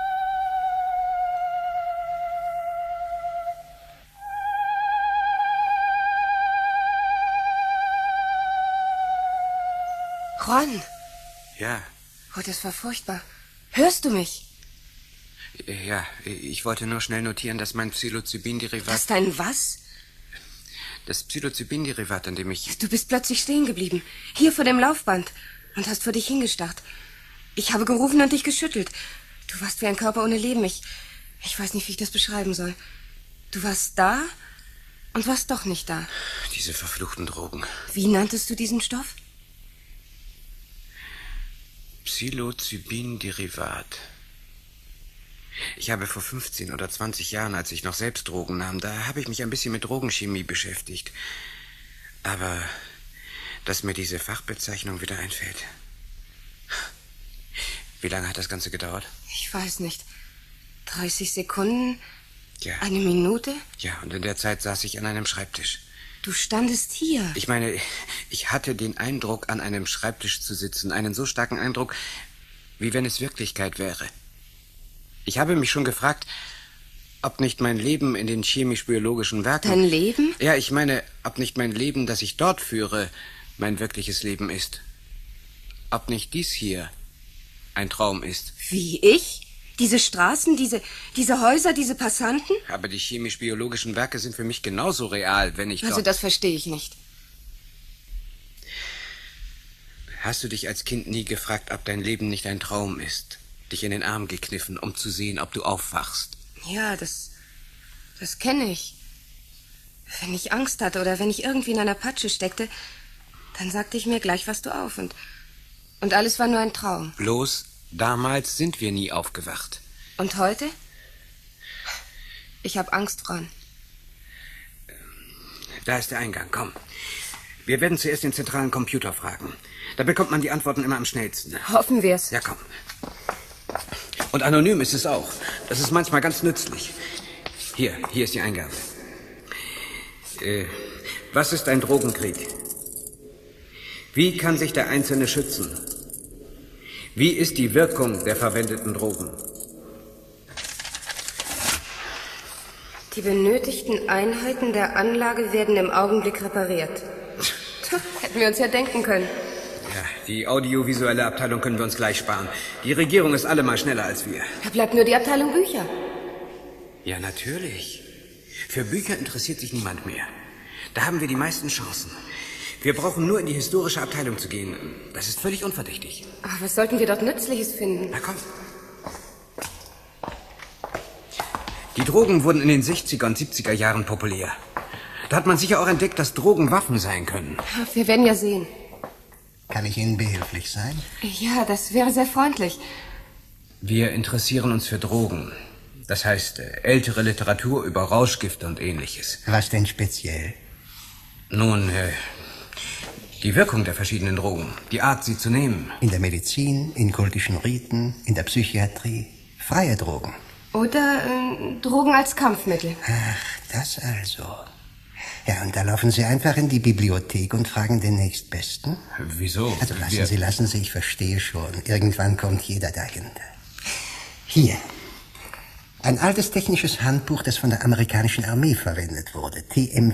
Ron! Ja. Oh, das war furchtbar. Hörst du mich? Ja, ich wollte nur schnell notieren, dass mein Psilocybin-Derivat... Das dein was? Das Psilocybin-Derivat, an dem ich... Du bist plötzlich stehen geblieben. Hier vor dem Laufband. Und hast vor dich hingestarrt. Ich habe gerufen und dich geschüttelt. Du warst wie ein Körper ohne Leben. Ich weiß nicht, wie ich das beschreiben soll. Du warst da und warst doch nicht da. Diese verfluchten Drogen. Wie nanntest du diesen Stoff? Psilocybin-Derivat. Ich habe vor 15 oder 20 Jahren, als ich noch selbst Drogen nahm, da habe ich mich ein bisschen mit Drogenchemie beschäftigt. Aber dass mir diese Fachbezeichnung wieder einfällt. Wie lange hat das Ganze gedauert? Ich weiß nicht. 30 Sekunden? Ja. Eine Minute? Ja, und in der Zeit saß ich an einem Schreibtisch. Du standest hier. Ich meine, ich hatte den Eindruck, an einem Schreibtisch zu sitzen. Einen so starken Eindruck, wie wenn es Wirklichkeit wäre. Ich habe mich schon gefragt, ob nicht mein Leben in den chemisch-biologischen Werken... Dein Leben? Ja, ich meine, ob nicht mein Leben, das ich dort führe, mein wirkliches Leben ist. Ob nicht dies hier ein Traum ist. Wie, ich? Diese Straßen, diese Häuser, diese Passanten? Aber die chemisch-biologischen Werke sind für mich genauso real, wenn ich Also das verstehe ich nicht. Hast du dich als Kind nie gefragt, ob dein Leben nicht ein Traum ist? Dich in den Arm gekniffen, um zu sehen, ob du aufwachst? Ja, das kenne ich. Wenn ich Angst hatte oder wenn ich irgendwie in einer Patsche steckte, dann sagte ich mir, gleich wachst du auf und alles war nur ein Traum. Bloß, damals sind wir nie aufgewacht. Und heute? Ich habe Angst, Ron. Da ist der Eingang, komm. Wir werden zuerst den zentralen Computer fragen. Da bekommt man die Antworten immer am schnellsten. Hoffen wir's. Ja, komm. Und anonym ist es auch. Das ist manchmal ganz nützlich. Hier ist die Eingabe. Was ist ein Drogenkrieg? Wie kann sich der Einzelne schützen? Wie ist die Wirkung der verwendeten Drogen? Die benötigten Einheiten der Anlage werden im Augenblick repariert. Hätten wir uns ja denken können. Ja, die audiovisuelle Abteilung können wir uns gleich sparen. Die Regierung ist allemal schneller als wir. Da bleibt nur die Abteilung Bücher. Ja, natürlich. Für Bücher interessiert sich niemand mehr. Da haben wir die meisten Chancen. Wir brauchen nur in die historische Abteilung zu gehen. Das ist völlig unverdächtig. Aber was sollten wir dort Nützliches finden? Na komm. Die Drogen wurden in den 60er und 70er Jahren populär. Da hat man sicher auch entdeckt, dass Drogen Waffen sein können. Wir werden ja sehen. Kann ich Ihnen behilflich sein? Ja, das wäre sehr freundlich. Wir interessieren uns für Drogen. Das heißt, ältere Literatur über Rauschgifte und Ähnliches. Was denn speziell? Nun, die Wirkung der verschiedenen Drogen, die Art, sie zu nehmen. In der Medizin, in kultischen Riten, in der Psychiatrie. Freie Drogen. Oder Drogen als Kampfmittel. Ach, das also. Ja, und da laufen Sie einfach in die Bibliothek und fragen den Nächstbesten. Wieso? Also lassen Sie, ich verstehe schon. Irgendwann kommt jeder dahinter. Hier. Ein altes technisches Handbuch, das von der amerikanischen Armee verwendet wurde.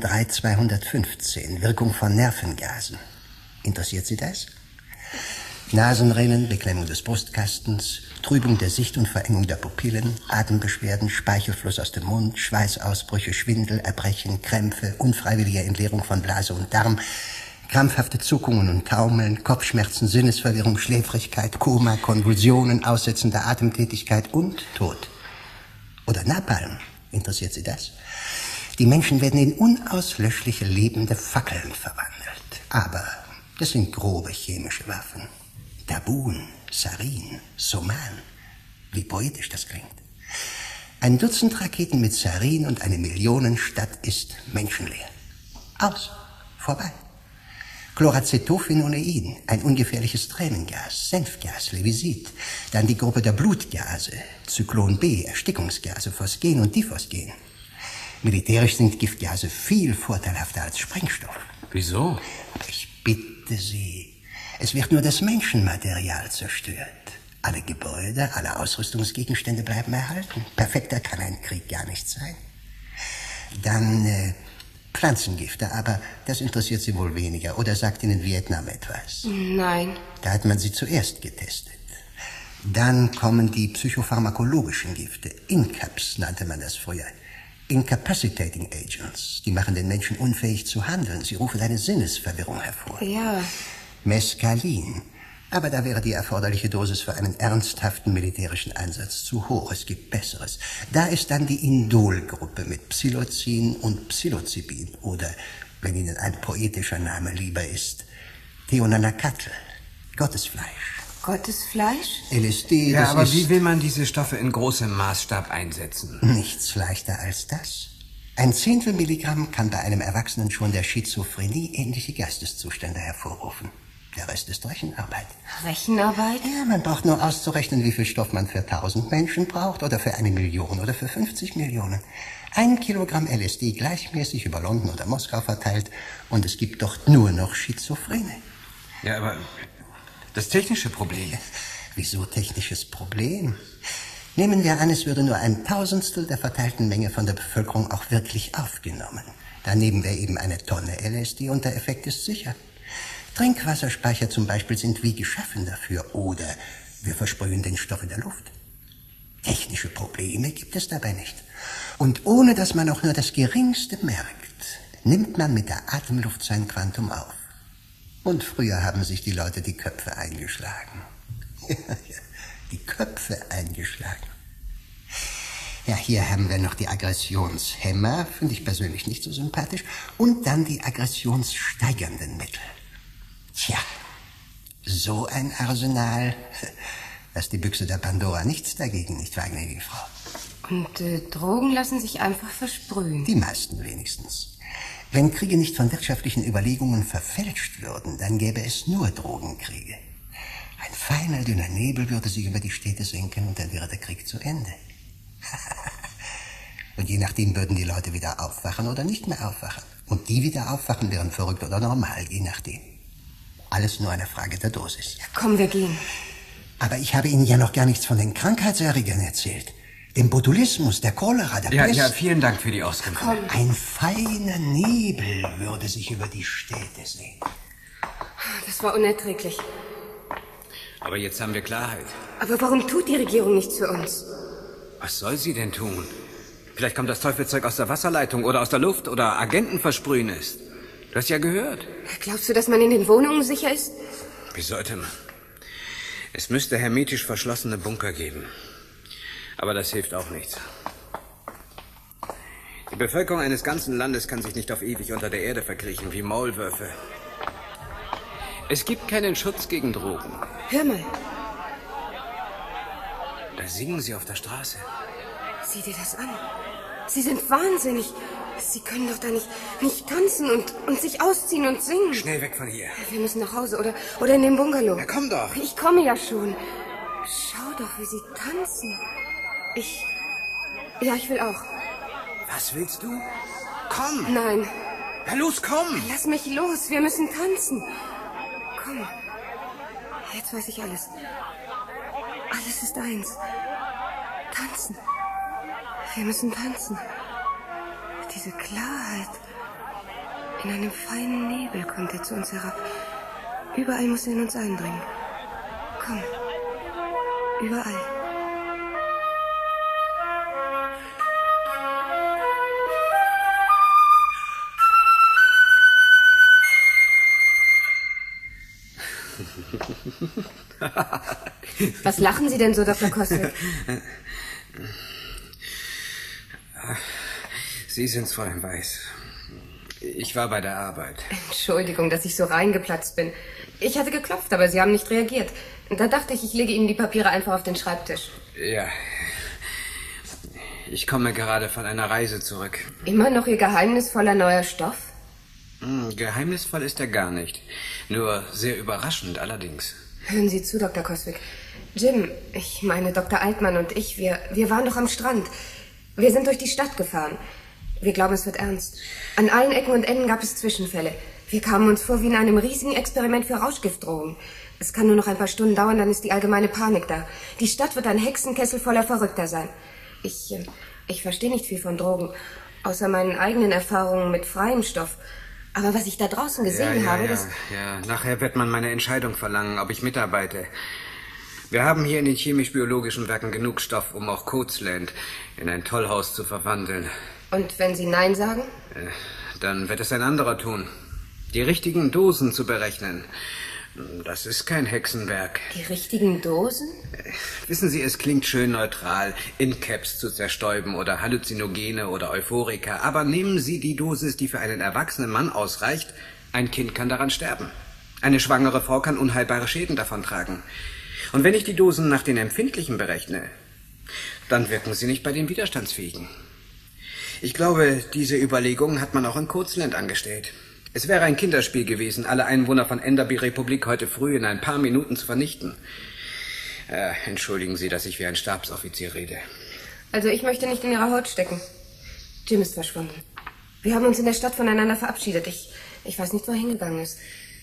TM-3-215, Wirkung von Nervengasen. Interessiert Sie das? Nasenrinnen, Beklemmung des Brustkastens, Trübung der Sicht und Verengung der Pupillen, Atembeschwerden, Speichelfluss aus dem Mund, Schweißausbrüche, Schwindel, Erbrechen, Krämpfe, unfreiwillige Entleerung von Blase und Darm, krampfhafte Zuckungen und Taumeln, Kopfschmerzen, Sinnesverwirrung, Schläfrigkeit, Koma, Konvulsionen, Aussetzen der Atemtätigkeit und Tod. Oder Napalm. Interessiert Sie das? Die Menschen werden in unauslöschliche lebende Fackeln verwandelt. Aber das sind grobe chemische Waffen. Tabun, Sarin, Soman. Wie poetisch das klingt. Ein Dutzend Raketen mit Sarin und eine Millionenstadt ist menschenleer. Aus. Vorbei. Chloracetophenolin, ein ungefährliches Tränengas, Senfgas, Levisit. Dann die Gruppe der Blutgase, Zyklon B, Erstickungsgase, Phosgen und Diphosgen. Militärisch sind Giftgase viel vorteilhafter als Sprengstoff. Wieso? Ich bitte Sie, es wird nur das Menschenmaterial zerstört. Alle Gebäude, alle Ausrüstungsgegenstände bleiben erhalten. Perfekter kann ein Krieg gar nicht sein. Dann Pflanzengifte, aber das interessiert Sie wohl weniger. Oder sagt Ihnen Vietnam etwas? Nein. Da hat man sie zuerst getestet. Dann kommen die psychopharmakologischen Gifte. INCAPs nannte man das früher. Incapacitating Agents. Die machen den Menschen unfähig zu handeln. Sie rufen eine Sinnesverwirrung hervor. Ja. Mescalin. Aber da wäre die erforderliche Dosis für einen ernsthaften militärischen Einsatz zu hoch. Es gibt Besseres. Da ist dann die Indol-Gruppe mit Psilocin und Psilocybin. Oder, wenn Ihnen ein poetischer Name lieber ist, Theonanacatl, Gottesfleisch. Gottesfleisch? LSD, ja, das aber ist... wie will man diese Stoffe in großem Maßstab einsetzen? Nichts leichter als das. 1/10 Milligramm kann bei einem Erwachsenen schon der Schizophrenie ähnliche Geisteszustände hervorrufen. Der Rest ist Rechenarbeit. Rechenarbeit? Ja, man braucht nur auszurechnen, wie viel Stoff man für 1000 Menschen braucht oder für 1 Million oder für 50 Millionen. 1 Kilogramm LSD gleichmäßig über London oder Moskau verteilt und es gibt doch nur noch Schizophrene. Ja, aber das technische Problem. Wieso technisches Problem? Nehmen wir an, es würde nur 1/1000 der verteilten Menge von der Bevölkerung auch wirklich aufgenommen. Dann nehmen wir eben eine Tonne LSD und der Effekt ist sicher. Trinkwasserspeicher zum Beispiel sind wie geschaffen dafür. Oder wir versprühen den Stoff in der Luft. Technische Probleme gibt es dabei nicht. Und ohne dass man auch nur das Geringste merkt, nimmt man mit der Atemluft sein Quantum auf. Und früher haben sich die Leute die Köpfe eingeschlagen. Die Köpfe eingeschlagen. Ja, hier haben wir noch die Aggressionshemmer, finde ich persönlich nicht so sympathisch. Und dann die aggressionssteigernden Mittel. Tja, so ein Arsenal, dass die Büchse der Pandora nichts dagegen, nicht wahr, gnädige Frau? Und Drogen lassen sich einfach versprühen. Die meisten wenigstens. Wenn Kriege nicht von wirtschaftlichen Überlegungen verfälscht würden, dann gäbe es nur Drogenkriege. Ein feiner, dünner Nebel würde sich über die Städte senken und dann wäre der Krieg zu Ende. Und je nachdem würden die Leute wieder aufwachen oder nicht mehr aufwachen. Und die wieder aufwachen wären verrückt oder normal, je nachdem. Alles nur eine Frage der Dosis. Ja, komm, wir gehen. Aber ich habe Ihnen ja noch gar nichts von den Krankheitserregern erzählt. Dem Botulismus, der Cholera, der Pest. Ja, vielen Dank für die Auskunft. Ein feiner Nebel würde sich über die Städte sehen. Das war unerträglich. Aber jetzt haben wir Klarheit. Aber warum tut die Regierung nichts für uns? Was soll sie denn tun? Vielleicht kommt das Teufelszeug aus der Wasserleitung oder aus der Luft oder Agenten versprühen ist. Du hast ja gehört. Glaubst du, dass man in den Wohnungen sicher ist? Wie sollte man? Es müsste hermetisch verschlossene Bunker geben. Aber das hilft auch nichts. Die Bevölkerung eines ganzen Landes kann sich nicht auf ewig unter der Erde verkriechen wie Maulwürfe. Es gibt keinen Schutz gegen Drogen. Hör mal. Da singen sie auf der Straße. Sieh dir das an. Sie sind wahnsinnig. Sie können doch da nicht tanzen und sich ausziehen und singen. Schnell weg von hier. Wir müssen nach Hause oder in den Bungalow. Na, komm doch. Ich komme ja schon. Schau doch, wie sie tanzen. Ich will auch. Was willst du? Komm. Nein. Na los, komm. Lass mich los. Wir müssen tanzen. Komm. Jetzt weiß ich alles. Alles ist eins. Tanzen. Wir müssen tanzen. Diese Klarheit. In einem feinen Nebel kommt er zu uns herab. Überall muss er in uns eindringen. Komm. Überall. Was lachen Sie denn so, Dr. Coswick? Sie sind's, Fräulein Weiß. Ich war bei der Arbeit. Entschuldigung, dass ich so reingeplatzt bin. Ich hatte geklopft, aber Sie haben nicht reagiert. Da dachte ich, ich lege Ihnen die Papiere einfach auf den Schreibtisch. Ja. Ich komme gerade von einer Reise zurück. Immer noch Ihr geheimnisvoller neuer Stoff? Geheimnisvoll ist er gar nicht. Nur sehr überraschend allerdings. Hören Sie zu, Dr. Coswick. Jim, ich meine Dr. Altmann und ich, wir waren doch am Strand. Wir sind durch die Stadt gefahren. Wir glauben, es wird ernst. An allen Ecken und Enden gab es Zwischenfälle. Wir kamen uns vor wie in einem riesigen Experiment für Rauschgiftdrogen. Es kann nur noch ein paar Stunden dauern, dann ist die allgemeine Panik da. Die Stadt wird ein Hexenkessel voller Verrückter sein. Ich verstehe nicht viel von Drogen, außer meinen eigenen Erfahrungen mit freiem Stoff. Aber was ich da draußen gesehen habe, das... Ja, nachher wird man meine Entscheidung verlangen, ob ich mitarbeite. Wir haben hier in den chemisch-biologischen Werken genug Stoff, um auch Coatsland in ein Tollhaus zu verwandeln. Und wenn Sie Nein sagen? Dann wird es ein anderer tun. Die richtigen Dosen zu berechnen. Das ist kein Hexenwerk. Die richtigen Dosen? Wissen Sie, es klingt schön neutral, In-Caps zu zerstäuben oder Halluzinogene oder Euphorika. Aber nehmen Sie die Dosis, die für einen erwachsenen Mann ausreicht. Ein Kind kann daran sterben. Eine schwangere Frau kann unheilbare Schäden davontragen. Und wenn ich die Dosen nach den Empfindlichen berechne, dann wirken sie nicht bei den Widerstandsfähigen. Ich glaube, diese Überlegungen hat man auch in Coatsland angestellt. Es wäre ein Kinderspiel gewesen, alle Einwohner von Enderby-Republik heute früh in ein paar Minuten zu vernichten. Entschuldigen Sie, dass ich wie ein Stabsoffizier rede. Also ich möchte nicht in Ihrer Haut stecken. Jim ist verschwunden. Wir haben uns in der Stadt voneinander verabschiedet. Ich weiß nicht, wo er hingegangen ist.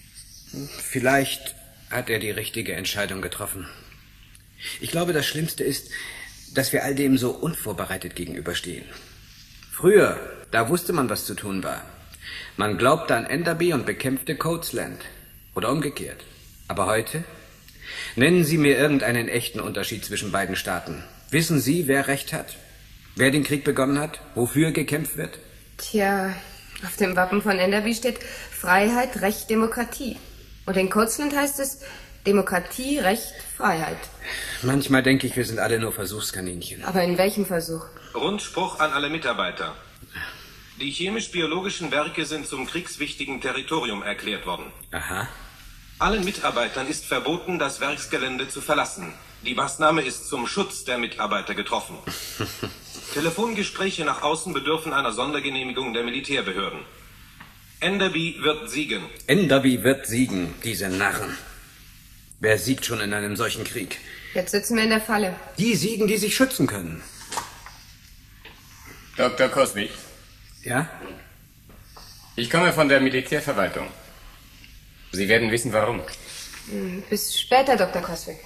Vielleicht hat er die richtige Entscheidung getroffen. Ich glaube, das Schlimmste ist, dass wir all dem so unvorbereitet gegenüberstehen. Früher, da wusste man, was zu tun war. Man glaubte an Enderby und bekämpfte Coatsland. Oder umgekehrt. Aber heute? Nennen Sie mir irgendeinen echten Unterschied zwischen beiden Staaten. Wissen Sie, wer Recht hat? Wer den Krieg begonnen hat? Wofür gekämpft wird? Tja, auf dem Wappen von Enderby steht Freiheit, Recht, Demokratie. Und in Coatsland heißt es Demokratie, Recht, Freiheit. Manchmal denke ich, wir sind alle nur Versuchskaninchen. Aber in welchem Versuch? Rundspruch an alle Mitarbeiter. Die chemisch-biologischen Werke sind zum kriegswichtigen Territorium erklärt worden. Aha. Allen Mitarbeitern ist verboten, das Werksgelände zu verlassen. Die Maßnahme ist zum Schutz der Mitarbeiter getroffen. Telefongespräche nach außen bedürfen einer Sondergenehmigung der Militärbehörden. Enderby wird siegen. Enderby wird siegen, diese Narren. Wer siegt schon in einem solchen Krieg? Jetzt sitzen wir in der Falle. Die siegen, die sich schützen können. Dr. Coswick. Ja? Ich komme von der Militärverwaltung. Sie werden wissen, warum. Bis später, Dr. Coswick.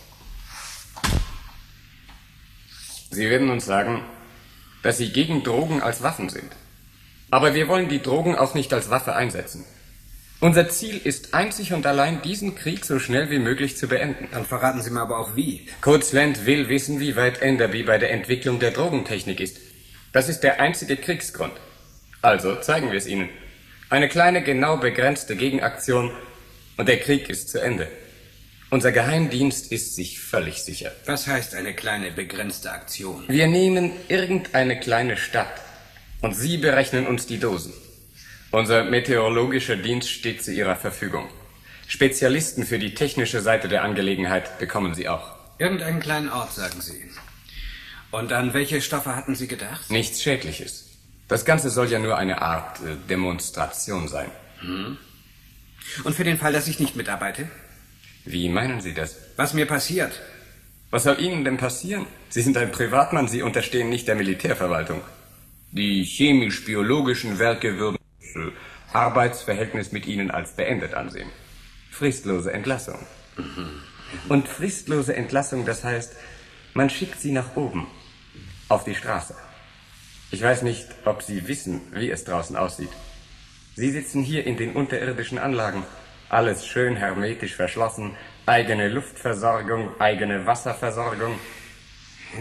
Sie werden uns sagen, dass Sie gegen Drogen als Waffen sind. Aber wir wollen die Drogen auch nicht als Waffe einsetzen. Unser Ziel ist einzig und allein, diesen Krieg so schnell wie möglich zu beenden. Dann verraten Sie mir aber auch wie. Coatsland will wissen, wie weit Enderby bei der Entwicklung der Drogentechnik ist. Das ist der einzige Kriegsgrund. Also zeigen wir es Ihnen. Eine kleine, genau begrenzte Gegenaktion und der Krieg ist zu Ende. Unser Geheimdienst ist sich völlig sicher. Was heißt eine kleine, begrenzte Aktion? Wir nehmen irgendeine kleine Stadt und Sie berechnen uns die Dosen. Unser meteorologischer Dienst steht zu Ihrer Verfügung. Spezialisten für die technische Seite der Angelegenheit bekommen Sie auch. Irgendeinen kleinen Ort, sagen Sie. Und an welche Stoffe hatten Sie gedacht? Nichts Schädliches. Das Ganze soll ja nur eine Art Demonstration sein. Und für den Fall, dass ich nicht mitarbeite? Wie meinen Sie das? Was mir passiert. Was soll Ihnen denn passieren? Sie sind ein Privatmann, Sie unterstehen nicht der Militärverwaltung. Die chemisch-biologischen Werke würden das Arbeitsverhältnis mit Ihnen als beendet ansehen. Fristlose Entlassung. Und fristlose Entlassung, das heißt, man schickt Sie nach oben, auf die Straße. Ich weiß nicht, ob Sie wissen, wie es draußen aussieht. Sie sitzen hier in den unterirdischen Anlagen. Alles schön hermetisch verschlossen. Eigene Luftversorgung, eigene Wasserversorgung. Ja,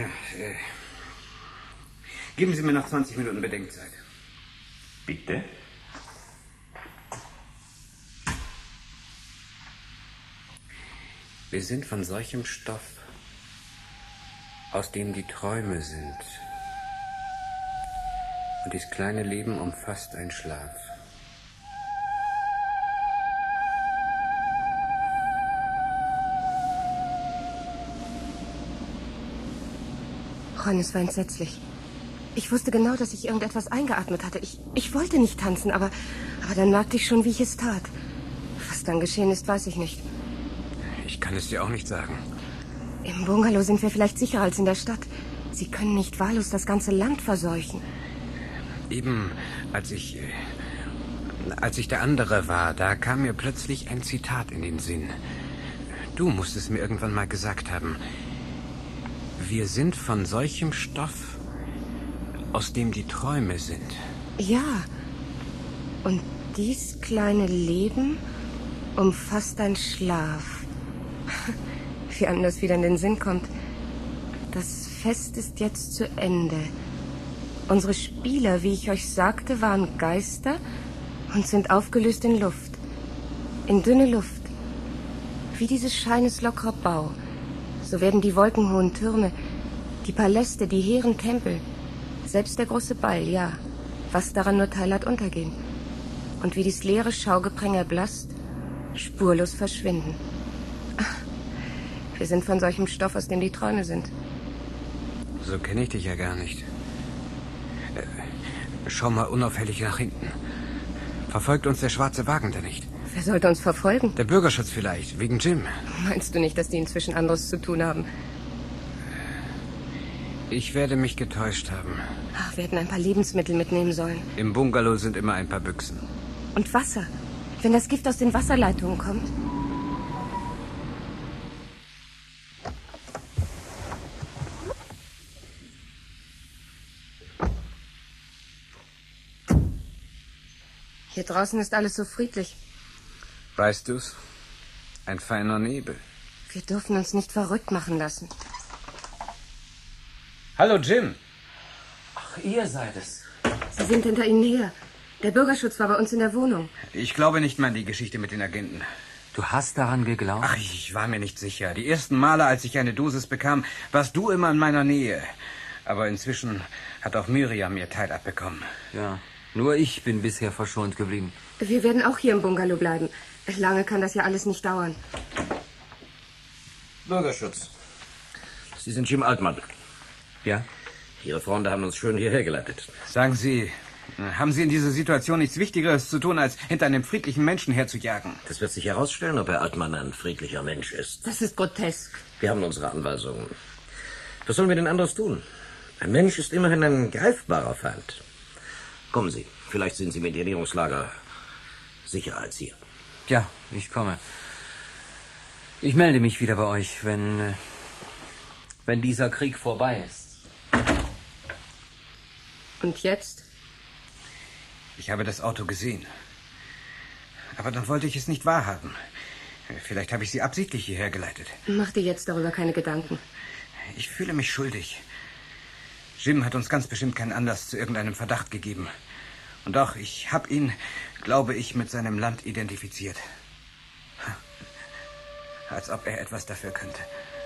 geben Sie mir noch 20 Minuten Bedenkzeit. Bitte? Wir sind von solchem Stoff, aus dem die Träume sind. Und dies kleine Leben umfasst ein Schlaf. Ron, es war entsetzlich. Ich wusste genau, dass ich irgendetwas eingeatmet hatte. Ich wollte nicht tanzen, aber dann merkte ich schon, wie ich es tat. Was dann geschehen ist, weiß ich nicht. Ich kann es dir auch nicht sagen. Im Bungalow sind wir vielleicht sicherer als in der Stadt. Sie können nicht wahllos das ganze Land verseuchen. Eben, als ich der andere war, da kam mir plötzlich ein Zitat in den Sinn. Du musst es mir irgendwann mal gesagt haben. Wir sind von solchem Stoff, aus dem die Träume sind. Ja. Und dies kleine Leben umfasst ein Schlaf. Wie einem das wieder in den Sinn kommt. Das Fest ist jetzt zu Ende. Unsere Spieler, wie ich euch sagte, waren Geister und sind aufgelöst in Luft. In dünne Luft. Wie dieses Scheines lockerer Bau. So werden die wolkenhohen Türme, die Paläste, die hehren Tempel, selbst der große Ball, ja, was daran nur teil hat, untergehen. Und wie dies leere Schaugepränge erblasst, spurlos verschwinden. Wir sind von solchem Stoff, aus dem die Träume sind. So kenne ich dich ja gar nicht. Schau mal unauffällig nach hinten. Verfolgt uns der schwarze Wagen denn nicht? Wer sollte uns verfolgen? Der Bürgerschutz vielleicht, wegen Jim. Meinst du nicht, dass die inzwischen anderes zu tun haben? Ich werde mich getäuscht haben. Ach, wir hätten ein paar Lebensmittel mitnehmen sollen. Im Bungalow sind immer ein paar Büchsen. Und Wasser. Wenn das Gift aus den Wasserleitungen kommt. Hier draußen ist alles so friedlich. Weißt du's? Ein feiner Nebel. Wir dürfen uns nicht verrückt machen lassen. Hallo, Jim. Ach, ihr seid es. Sie sind hinter Ihnen her. Der Bürgerschutz war bei uns in der Wohnung. Ich glaube nicht mal an die Geschichte mit den Agenten. Du hast daran geglaubt? Ach, ich war mir nicht sicher. Die ersten Male, als ich eine Dosis bekam, warst du immer in meiner Nähe. Aber inzwischen hat auch Miriam ihr Teil abbekommen. Ja, nur ich bin bisher verschont geblieben. Wir werden auch hier im Bungalow bleiben. Lange kann das ja alles nicht dauern. Bürgerschutz. Sie sind Jim Altmann. Ja? Ihre Freunde haben uns schön hierher geleitet. Sagen Sie, haben Sie in dieser Situation nichts Wichtigeres zu tun, als hinter einem friedlichen Menschen herzujagen? Das wird sich herausstellen, ob Herr Altmann ein friedlicher Mensch ist. Das ist grotesk. Wir haben unsere Anweisungen. Was sollen wir denn anderes tun? Ein Mensch ist immerhin ein greifbarer Feind. Kommen Sie, vielleicht sind Sie im Internierungslager sicherer als hier. Ja, ich komme. Ich melde mich wieder bei euch, wenn dieser Krieg vorbei ist. Und jetzt? Ich habe das Auto gesehen. Aber dann wollte ich es nicht wahrhaben. Vielleicht habe ich Sie absichtlich hierher geleitet. Mach dir jetzt darüber keine Gedanken. Ich fühle mich schuldig. Jim hat uns ganz bestimmt keinen Anlass zu irgendeinem Verdacht gegeben. Und doch, ich habe ihn, glaube ich, mit seinem Land identifiziert. Als ob er etwas dafür könnte.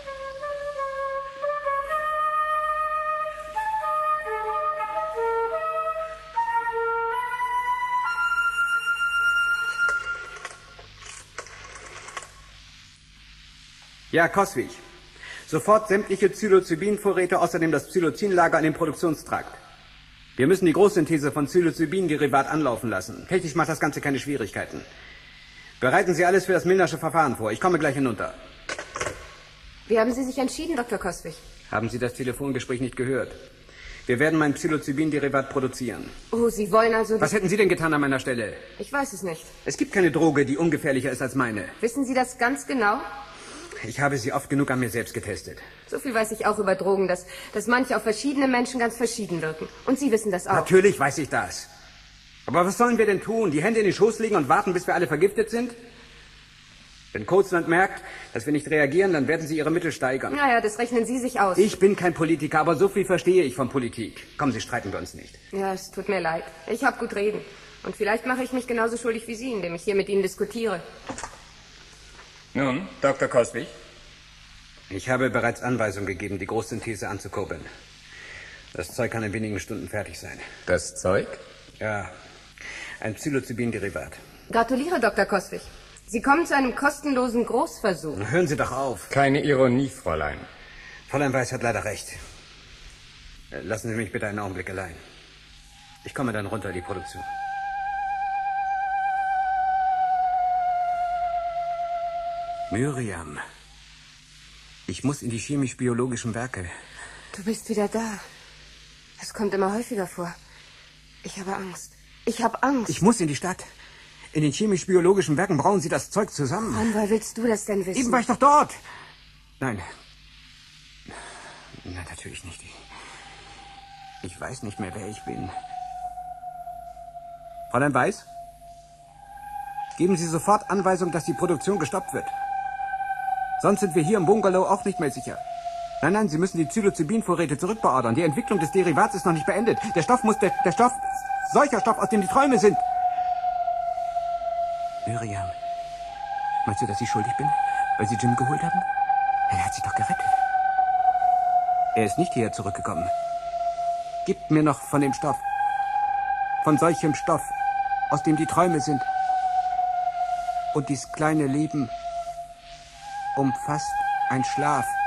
Ja, Coswig. Sofort sämtliche Psilocybin-Vorräte, außerdem das Psilocin-Lager an den Produktionstrakt. Wir müssen die Großsynthese von Psilocybin-Derivat anlaufen lassen. Technisch macht das Ganze keine Schwierigkeiten. Bereiten Sie alles für das Milnersche Verfahren vor. Ich komme gleich hinunter. Wie haben Sie sich entschieden, Dr. Coswig? Haben Sie das Telefongespräch nicht gehört? Wir werden mein Psilocybin-Derivat produzieren. Oh, Sie wollen also... Was hätten Sie denn getan an meiner Stelle? Ich weiß es nicht. Es gibt keine Droge, die ungefährlicher ist als meine. Wissen Sie das ganz genau? Ich habe sie oft genug an mir selbst getestet. So viel weiß ich auch über Drogen, dass manche auf verschiedene Menschen ganz verschieden wirken. Und Sie wissen das auch. Natürlich weiß ich das. Aber was sollen wir denn tun? Die Hände in den Schoß legen und warten, bis wir alle vergiftet sind? Wenn Coachland merkt, dass wir nicht reagieren, dann werden sie ihre Mittel steigern. Naja, das rechnen Sie sich aus. Ich bin kein Politiker, aber so viel verstehe ich von Politik. Kommen Sie, streiten wir uns nicht. Ja, es tut mir leid. Ich hab gut reden. Und vielleicht mache ich mich genauso schuldig wie Sie, indem ich hier mit Ihnen diskutiere. Nun, Dr. Coswig? Ich habe bereits Anweisung gegeben, die Großsynthese anzukurbeln. Das Zeug kann in wenigen Stunden fertig sein. Das Zeug? Ja, ein Psilocybin-Derivat. Gratuliere, Dr. Coswig. Sie kommen zu einem kostenlosen Großversuch. Hören Sie doch auf. Keine Ironie, Fräulein. Fräulein Weiß hat leider recht. Lassen Sie mich bitte einen Augenblick allein. Ich komme dann runter in die Produktion. Miriam, ich muss in die chemisch-biologischen Werke. Du bist wieder da. Es kommt immer häufiger vor. Ich habe Angst. Ich habe Angst. Ich muss in die Stadt. In den chemisch-biologischen Werken brauen Sie das Zeug zusammen. Mann, woher willst du das denn wissen? Eben war ich doch dort. Nein. Nein, natürlich nicht. Ich weiß nicht mehr, wer ich bin. Fräulein Weiß? Geben Sie sofort Anweisung, dass die Produktion gestoppt wird. Sonst sind wir hier im Bungalow auch nicht mehr sicher. Nein, nein, Sie müssen die Psilocybin-Vorräte zurückbeordern. Die Entwicklung des Derivats ist noch nicht beendet. Der Stoff muss der Stoff, solcher Stoff, aus dem die Träume sind. Miriam, meinst du, dass ich schuldig bin, weil Sie Jim geholt haben? Er hat sich doch gerettet. Er ist nicht hierher zurückgekommen. Gib mir noch von dem Stoff. Von solchem Stoff, aus dem die Träume sind. Und dies kleine Leben umfasst ein Schlaf.